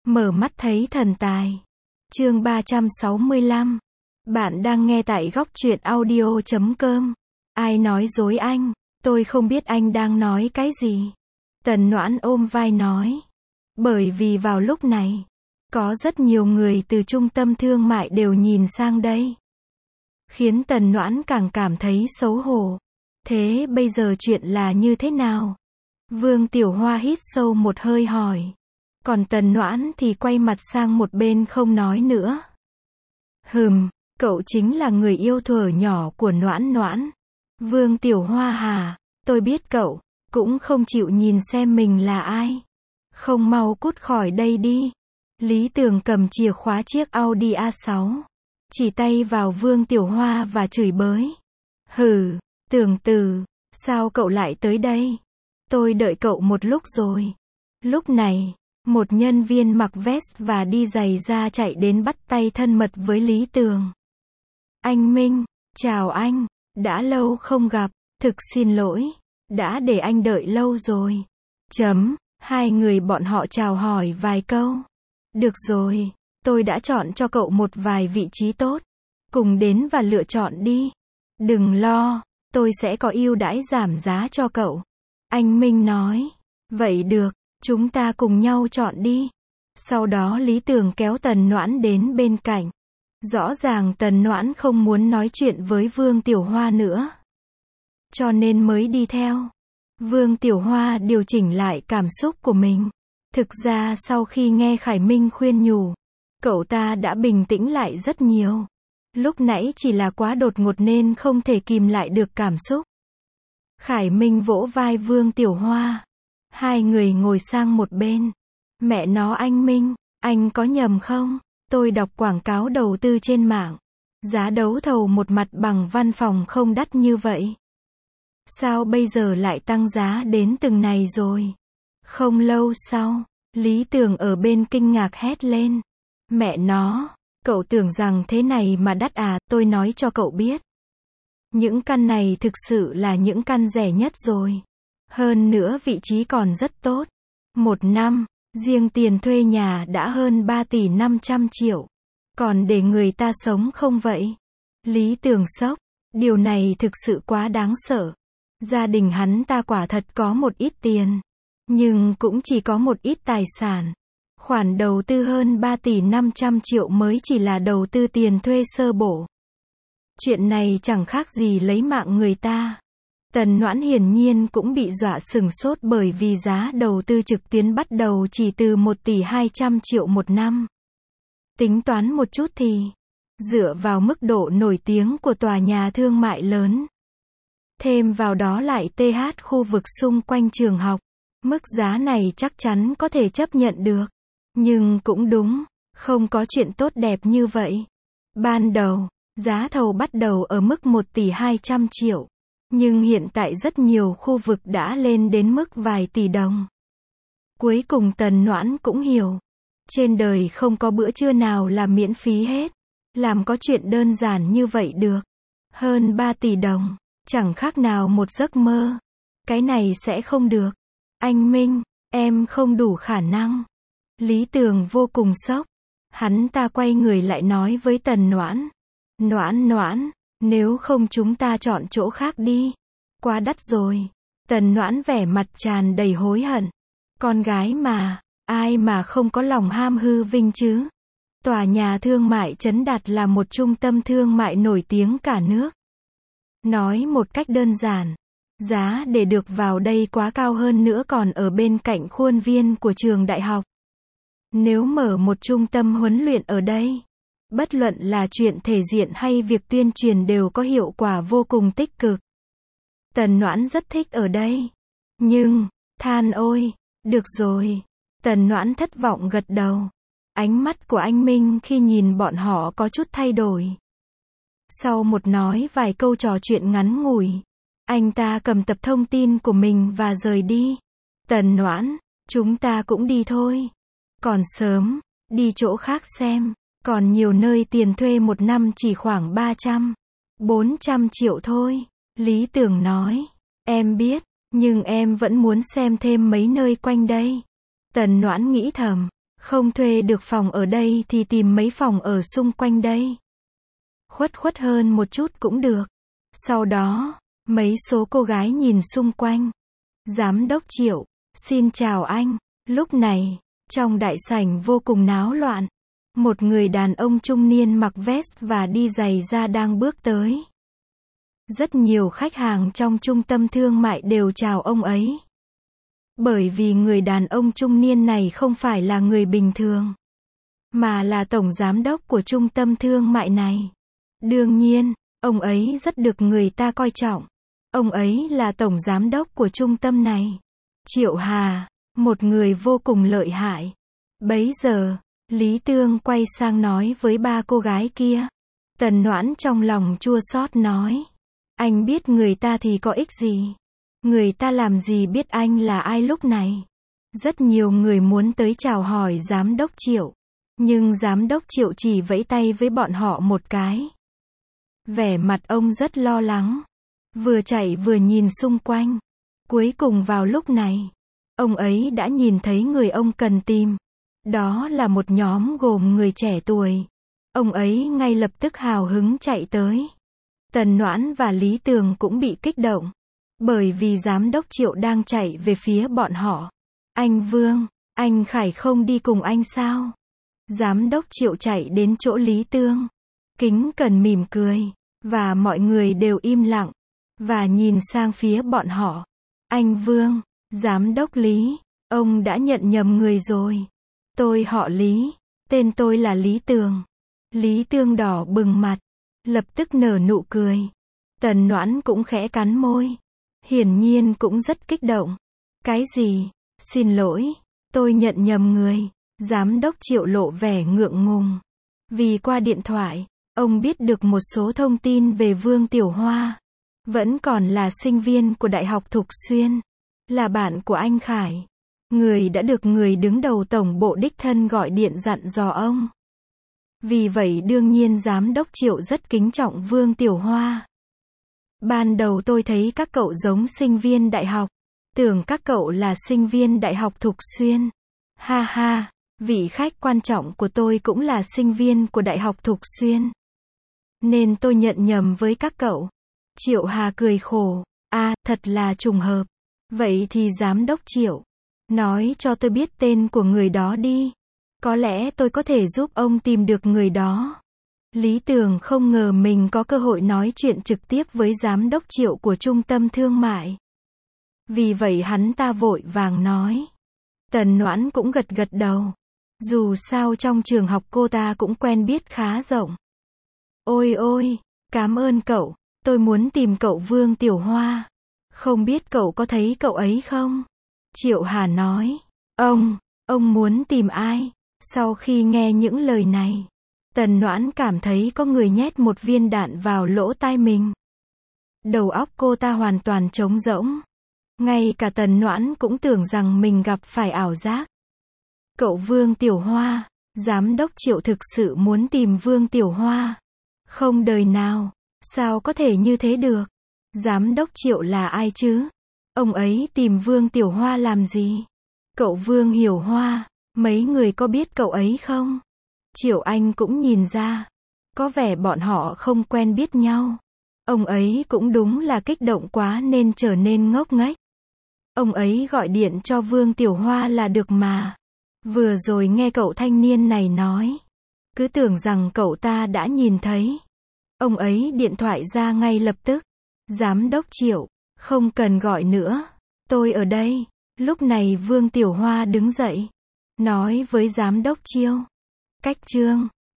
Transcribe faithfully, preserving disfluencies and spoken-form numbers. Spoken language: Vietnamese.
Mở mắt thấy thần tài. Chương ba trăm sáu mươi lăm. Bạn đang nghe tại góc truyện audio chấm com. Ai nói dối anh? Tôi không biết anh đang nói cái gì. Tần Noãn ôm vai nói. Bởi vì vào lúc này, có rất nhiều người từ trung tâm thương mại đều nhìn sang đây. Khiến Tần Noãn càng cảm thấy xấu hổ. Thế bây giờ chuyện là như thế nào? Vương Tiểu Hoa hít sâu một hơi hỏi. Còn Tần Noãn thì quay mặt sang một bên không nói nữa. Hừm, cậu chính là người yêu thuở nhỏ của Noãn Noãn. Vương Tiểu Hoa hả? Tôi biết cậu, cũng không chịu nhìn xem mình là ai. Không mau cút khỏi đây đi. Lý Tường cầm chìa khóa chiếc Audi a sáu. Chỉ tay vào Vương Tiểu Hoa và chửi bới. Hừ, Tường Tử, sao cậu lại tới đây? Tôi đợi cậu một lúc rồi. Lúc này, một nhân viên mặc vest và đi giày da chạy đến bắt tay thân mật với Lý Tường. Anh Minh, chào anh, đã lâu không gặp, thực xin lỗi, đã để anh đợi lâu rồi. Chấm, hai người bọn họ chào hỏi vài câu. Được rồi, tôi đã chọn cho cậu một vài vị trí tốt. Cùng đến và lựa chọn đi. Đừng lo, tôi sẽ có ưu đãi giảm giá cho cậu. Anh Minh nói. Vậy được, chúng ta cùng nhau chọn đi. Sau đó Lý Tường kéo Tần Noãn đến bên cạnh. Rõ ràng Tần Noãn không muốn nói chuyện với Vương Tiểu Hoa nữa. Cho nên mới đi theo. Vương Tiểu Hoa điều chỉnh lại cảm xúc của mình. Thực ra sau khi nghe Khải Minh khuyên nhủ, cậu ta đã bình tĩnh lại rất nhiều. Lúc nãy chỉ là quá đột ngột nên không thể kìm lại được cảm xúc. Khải Minh vỗ vai Vương Tiểu Hoa. Hai người ngồi sang một bên. Mẹ nó anh Minh, anh có nhầm không? Tôi đọc quảng cáo đầu tư trên mạng. Giá đấu thầu một mặt bằng văn phòng không đắt như vậy. Sao bây giờ lại tăng giá đến từng này rồi? Không lâu sau, Lý Tường ở bên kinh ngạc hét lên. Mẹ nó, cậu tưởng rằng thế này mà đắt à, tôi nói cho cậu biết. Những căn này thực sự là những căn rẻ nhất rồi. Hơn nữa vị trí còn rất tốt. Một năm, riêng tiền thuê nhà đã hơn ba tỷ năm trăm triệu. Còn để người ta sống không vậy? Lý Tường sốc. Điều này thực sự quá đáng sợ. Gia đình hắn ta quả thật có một ít tiền. Nhưng cũng chỉ có một ít tài sản. Khoản đầu tư hơn ba tỷ năm trăm triệu mới chỉ là đầu tư tiền thuê sơ bộ. Chuyện này chẳng khác gì lấy mạng người ta. Tần Noãn hiển nhiên cũng bị dọa sửng sốt bởi vì giá đầu tư trực tuyến bắt đầu chỉ từ một tỷ hai trăm triệu một năm. Tính toán một chút thì, dựa vào mức độ nổi tiếng của tòa nhà thương mại lớn, thêm vào đó lại tê hát khu vực xung quanh trường học, mức giá này chắc chắn có thể chấp nhận được. Nhưng cũng đúng, không có chuyện tốt đẹp như vậy. Ban đầu, giá thầu bắt đầu ở mức một tỷ hai trăm triệu. Nhưng hiện tại rất nhiều khu vực đã lên đến mức vài tỷ đồng. Cuối cùng Tần Noãn cũng hiểu. Trên đời không có bữa trưa nào là miễn phí hết. Làm có chuyện đơn giản như vậy được. Hơn ba tỷ đồng, chẳng khác nào một giấc mơ. Cái này sẽ không được. Anh Minh, em không đủ khả năng. Lý Tường vô cùng sốc. Hắn ta quay người lại nói với Tần Noãn. Noãn Noãn, nếu không chúng ta chọn chỗ khác đi. Quá đắt rồi. Tần Noãn vẻ mặt tràn đầy hối hận. Con gái mà, ai mà không có lòng ham hư vinh chứ. Tòa nhà thương mại Trấn Đạt là một trung tâm thương mại nổi tiếng cả nước. Nói một cách đơn giản, giá để được vào đây quá cao hơn nữa còn ở bên cạnh khuôn viên của trường đại học. Nếu mở một trung tâm huấn luyện ở đây, bất luận là chuyện thể diện hay việc tuyên truyền đều có hiệu quả vô cùng tích cực. Tần Noãn rất thích ở đây. Nhưng, than ôi, được rồi. Tần Noãn thất vọng gật đầu. Ánh mắt của anh Minh khi nhìn bọn họ có chút thay đổi. Sau một nói vài câu trò chuyện ngắn ngủi, anh ta cầm tập thông tin của mình và rời đi. Tần Noãn, chúng ta cũng đi thôi. Còn sớm, đi chỗ khác xem. Còn nhiều nơi tiền thuê một năm chỉ khoảng ba trăm, bốn trăm triệu thôi. Lý Tường nói. Em biết, nhưng em vẫn muốn xem thêm mấy nơi quanh đây. Tần Noãn nghĩ thầm. Không thuê được phòng ở đây thì tìm mấy phòng ở xung quanh đây. Khuất khuất hơn một chút cũng được. Sau đó, mấy số cô gái nhìn xung quanh. Giám đốc Triệu, xin chào anh. Lúc này, trong đại sảnh vô cùng náo loạn. Một người đàn ông trung niên mặc vest và đi giày da đang bước tới. Rất nhiều khách hàng trong trung tâm thương mại đều chào ông ấy. Bởi vì người đàn ông trung niên này không phải là người bình thường, mà là tổng giám đốc của trung tâm thương mại này. Đương nhiên, ông ấy rất được người ta coi trọng. Ông ấy là tổng giám đốc của trung tâm này. Triệu Hà, một người vô cùng lợi hại. Bấy giờ, Lý Tương quay sang nói với ba cô gái kia. Tần Noãn trong lòng chua xót nói. Anh biết người ta thì có ích gì? Người ta làm gì biết anh là ai lúc này? Rất nhiều người muốn tới chào hỏi giám đốc Triệu. Nhưng giám đốc Triệu chỉ vẫy tay với bọn họ một cái. Vẻ mặt ông rất lo lắng. Vừa chạy vừa nhìn xung quanh. Cuối cùng vào lúc này, ông ấy đã nhìn thấy người ông cần tìm. Đó là một nhóm gồm người trẻ tuổi. Ông ấy ngay lập tức hào hứng chạy tới. Tần Noãn và Lý Tường cũng bị kích động. Bởi vì giám đốc Triệu đang chạy về phía bọn họ. Anh Vương, anh Khải không đi cùng anh sao? Giám đốc Triệu chạy đến chỗ Lý Tương. Kính cẩn mỉm cười. Và mọi người đều im lặng. Và nhìn sang phía bọn họ. Anh Vương, giám đốc Lý, ông đã nhận nhầm người rồi. Tôi họ Lý, tên tôi là Lý Tường. Lý Tương đỏ bừng mặt, lập tức nở nụ cười. Tần Noãn cũng khẽ cắn môi. Hiển nhiên cũng rất kích động. Cái gì? Xin lỗi, tôi nhận nhầm người. Giám đốc Triệu lộ vẻ ngượng ngùng. Vì qua điện thoại, ông biết được một số thông tin về Vương Tiểu Hoa. Vẫn còn là sinh viên của Đại học Thục Xuyên. Là bạn của anh Khải. Người đã được người đứng đầu tổng bộ đích thân gọi điện dặn dò ông. Vì vậy đương nhiên giám đốc Triệu rất kính trọng Vương Tiểu Hoa. Ban đầu tôi thấy các cậu giống sinh viên đại học. Tưởng các cậu là sinh viên Đại học Thục Xuyên. Ha ha, vị khách quan trọng của tôi cũng là sinh viên của Đại học Thục Xuyên. Nên tôi nhận nhầm với các cậu. Triệu Hà cười khổ. À, thật là trùng hợp. Vậy thì giám đốc Triệu, nói cho tôi biết tên của người đó đi. Có lẽ tôi có thể giúp ông tìm được người đó. Lý Tường không ngờ mình có cơ hội nói chuyện trực tiếp với giám đốc Triệu của trung tâm thương mại. Vì vậy hắn ta vội vàng nói. Tần Noãn cũng gật gật đầu. Dù sao trong trường học cô ta cũng quen biết khá rộng. Ôi ôi, cảm ơn cậu, tôi muốn tìm cậu Vương Tiểu Hoa. Không biết cậu có thấy cậu ấy không? Triệu Hà nói. Ông, ông muốn tìm ai? Sau khi nghe những lời này, Tần Noãn cảm thấy có người nhét một viên đạn vào lỗ tai mình. Đầu óc cô ta hoàn toàn trống rỗng. Ngay cả Tần Noãn cũng tưởng rằng mình gặp phải ảo giác. Cậu Vương Tiểu Hoa, giám đốc Triệu thực sự muốn tìm Vương Tiểu Hoa. Không đời nào, sao có thể như thế được? Giám đốc Triệu là ai chứ? Ông ấy tìm Vương Tiểu Hoa làm gì? Cậu Vương Hiểu Hoa, mấy người có biết cậu ấy không? Triệu Anh cũng nhìn ra. Có vẻ bọn họ không quen biết nhau. Ông ấy cũng đúng là kích động quá nên trở nên ngốc nghếch. Ông ấy gọi điện cho Vương Tiểu Hoa là được mà. Vừa rồi nghe cậu thanh niên này nói. Cứ tưởng rằng cậu ta đã nhìn thấy. Ông ấy điện thoại ra ngay lập tức. Giám đốc Triệu, không cần gọi nữa. Tôi ở đây. Lúc này Vương Tiểu Hoa đứng dậy. Nói với giám đốc Triệu. Cách chương